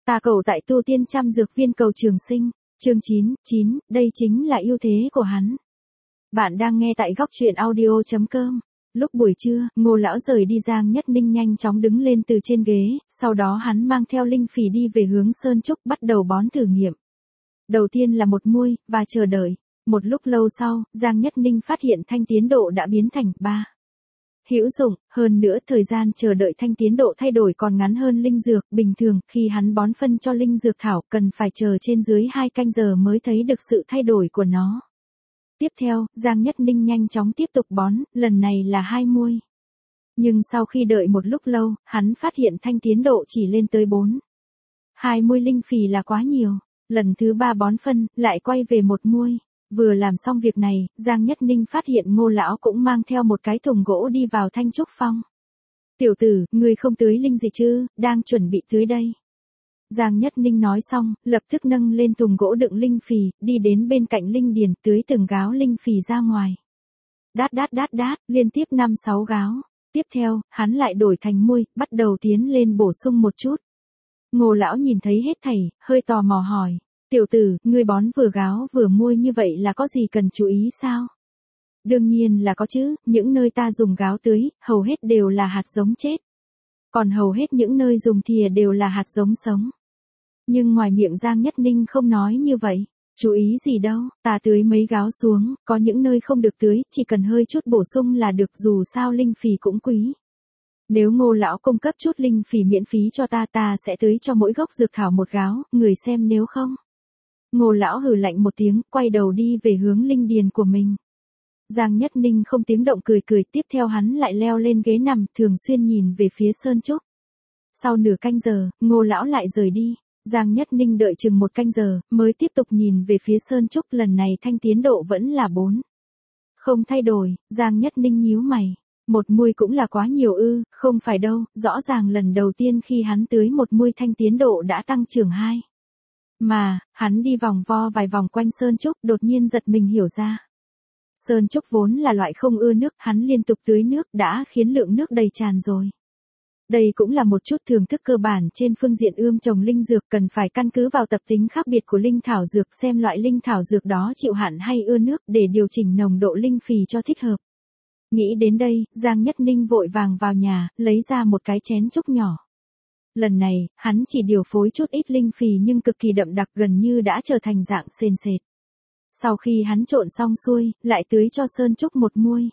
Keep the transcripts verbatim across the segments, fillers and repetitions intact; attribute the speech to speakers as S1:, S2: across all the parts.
S1: Ta cầu tại tu tiên trăm dược viên cầu trường sinh. Chương chín, chín, đây chính là ưu thế của hắn. Bạn đang nghe tại góc truyện audio chấm com. Lúc buổi trưa, Ngô lão rời đi, Giang Nhất Ninh nhanh chóng đứng lên từ trên ghế, sau đó hắn mang theo Linh Phỉ đi về hướng Sơn Trúc bắt đầu bón thử nghiệm. Đầu tiên là một muôi, và chờ đợi. Một lúc lâu sau, Giang Nhất Ninh phát hiện thanh tiến độ đã biến thành ba. Hữu dụng, hơn nữa thời gian chờ đợi thanh tiến độ thay đổi còn ngắn hơn linh dược. Bình thường, khi hắn bón phân cho linh dược thảo, cần phải chờ trên dưới hai canh giờ mới thấy được sự thay đổi của nó. Tiếp theo, Giang Nhất Ninh nhanh chóng tiếp tục bón, lần này là hai muôi. Nhưng sau khi đợi một lúc lâu, hắn phát hiện thanh tiến độ chỉ lên tới bốn. Hai muôi linh phỉ là quá nhiều. Lần thứ ba bón phân, lại quay về một muôi. Vừa làm xong việc này, Giang Nhất Ninh phát hiện Ngô lão cũng mang theo một cái thùng gỗ đi vào Thanh Trúc Phong. Tiểu tử, ngươi không tưới linh gì chứ, đang chuẩn bị tưới đây. Giang Nhất Ninh nói xong, lập tức nâng lên thùng gỗ đựng linh phỉ, đi đến bên cạnh linh điền tưới từng gáo linh phỉ ra ngoài. Đát đát đát đát, liên tiếp năm sáu gáo. Tiếp theo, hắn lại đổi thành muôi, bắt đầu tiến lên bổ sung một chút. Ngô lão nhìn thấy hết thảy, hơi tò mò hỏi. Tiểu tử, ngươi bón vừa gáo vừa muôi như vậy là có gì cần chú ý sao? Đương nhiên là có chứ, những nơi ta dùng gáo tưới, hầu hết đều là hạt giống chết. Còn hầu hết những nơi dùng thìa đều là hạt giống sống. Nhưng ngoài miệng Giang Nhất Ninh không nói như vậy. Chú ý gì đâu, ta tưới mấy gáo xuống, có những nơi không được tưới, chỉ cần hơi chút bổ sung là được, dù sao linh phỉ cũng quý. Nếu Ngô lão cung cấp chút linh phỉ miễn phí cho ta, ta sẽ tưới cho mỗi gốc dược thảo một gáo, người xem nếu không. Ngô lão hừ lạnh một tiếng, quay đầu đi về hướng linh điền của mình. Giang Nhất Ninh không tiếng động cười cười, tiếp theo hắn lại leo lên ghế nằm, thường xuyên nhìn về phía Sơn Trúc. Sau nửa canh giờ, Ngô lão lại rời đi. Giang Nhất Ninh đợi chừng một canh giờ, mới tiếp tục nhìn về phía Sơn Trúc, lần này thanh tiến độ vẫn là bốn. Không thay đổi, Giang Nhất Ninh nhíu mày. Một muôi cũng là quá nhiều ư, không phải đâu, rõ ràng lần đầu tiên khi hắn tưới một muôi thanh tiến độ đã tăng trưởng hai. Mà, hắn đi vòng vo vài vòng quanh Sơn Trúc, đột nhiên giật mình hiểu ra. Sơn Trúc vốn là loại không ưa nước, hắn liên tục tưới nước đã khiến lượng nước đầy tràn rồi. Đây cũng là một chút thưởng thức cơ bản trên phương diện ươm trồng linh dược, cần phải căn cứ vào tập tính khác biệt của linh thảo dược, xem loại linh thảo dược đó chịu hạn hay ưa nước để điều chỉnh nồng độ linh phỉ cho thích hợp. Nghĩ đến đây, Giang Nhất Ninh vội vàng vào nhà, lấy ra một cái chén trúc nhỏ. Lần này, hắn chỉ điều phối chút ít linh phỉ nhưng cực kỳ đậm đặc, gần như đã trở thành dạng sền sệt. Sau khi hắn trộn xong xuôi, lại tưới cho Sơn Trúc một muôi.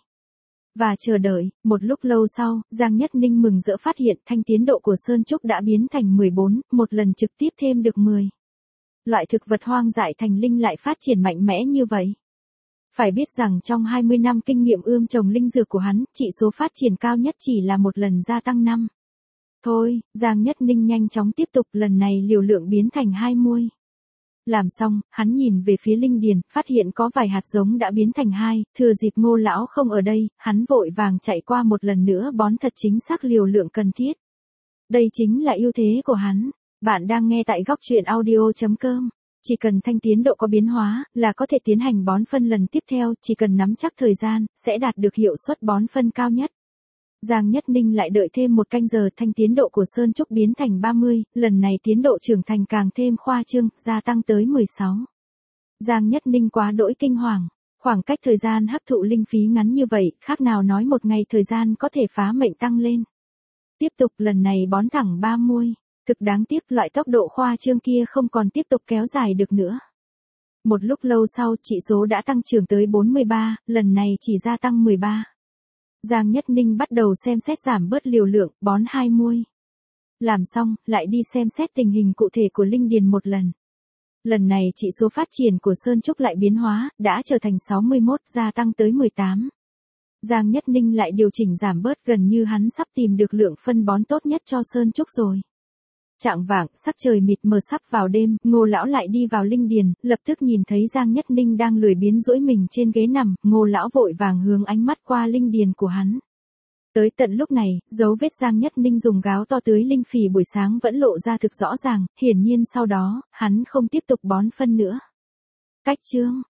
S1: Và chờ đợi, một lúc lâu sau, Giang Nhất Ninh mừng rỡ phát hiện thanh tiến độ của Sơn Trúc đã biến thành mười bốn, một lần trực tiếp thêm được mười. Loại thực vật hoang dại thành linh lại phát triển mạnh mẽ như vậy. Phải biết rằng trong hai mươi năm kinh nghiệm ươm trồng linh dược của hắn, chỉ số phát triển cao nhất chỉ là một lần gia tăng năm. Thôi, Giang Nhất Ninh nhanh chóng tiếp tục, lần này liều lượng biến thành hai muôi. Làm xong, hắn nhìn về phía linh điền, phát hiện có vài hạt giống đã biến thành hai, thừa dịp Ngô lão không ở đây, hắn vội vàng chạy qua một lần nữa bón thật chính xác liều lượng cần thiết. Đây chính là ưu thế của hắn. Bạn đang nghe tại góc truyện audio chấm com. Chỉ cần thanh tiến độ có biến hóa, là có thể tiến hành bón phân lần tiếp theo, chỉ cần nắm chắc thời gian, sẽ đạt được hiệu suất bón phân cao nhất. Giang Nhất Ninh lại đợi thêm một canh giờ, thanh tiến độ của Sơn Trúc biến thành ba mươi, lần này tiến độ trưởng thành càng thêm khoa trương, gia tăng tới mười sáu. Giang Nhất Ninh quá đỗi kinh hoàng, khoảng cách thời gian hấp thụ linh phí ngắn như vậy, khác nào nói một ngày thời gian có thể phá mệnh tăng lên. Tiếp tục, lần này bón thẳng ba muôi, thực đáng tiếc loại tốc độ khoa trương kia không còn tiếp tục kéo dài được nữa. Một lúc lâu sau, chỉ số đã tăng trưởng tới bốn mươi ba, lần này chỉ gia tăng mười ba. Giang Nhất Ninh bắt đầu xem xét giảm bớt liều lượng, bón hai muôi. Làm xong, lại đi xem xét tình hình cụ thể của linh điền một lần. Lần này chỉ số phát triển của Sơn Trúc lại biến hóa, đã trở thành sáu mươi mốt, gia tăng tới mười tám. Giang Nhất Ninh lại điều chỉnh giảm bớt, gần như hắn sắp tìm được lượng phân bón tốt nhất cho Sơn Trúc rồi. Chạng vạng, sắc trời mịt mờ sắp vào đêm, Ngô lão lại đi vào linh điền, lập tức nhìn thấy Giang Nhất Ninh đang lười biếng duỗi mình trên ghế nằm, Ngô lão vội vàng hướng ánh mắt qua linh điền của hắn. Tới tận lúc này, dấu vết Giang Nhất Ninh dùng gáo to tưới linh phỉ buổi sáng vẫn lộ ra thực rõ ràng, hiển nhiên sau đó, hắn không tiếp tục bón phân nữa. Cách chương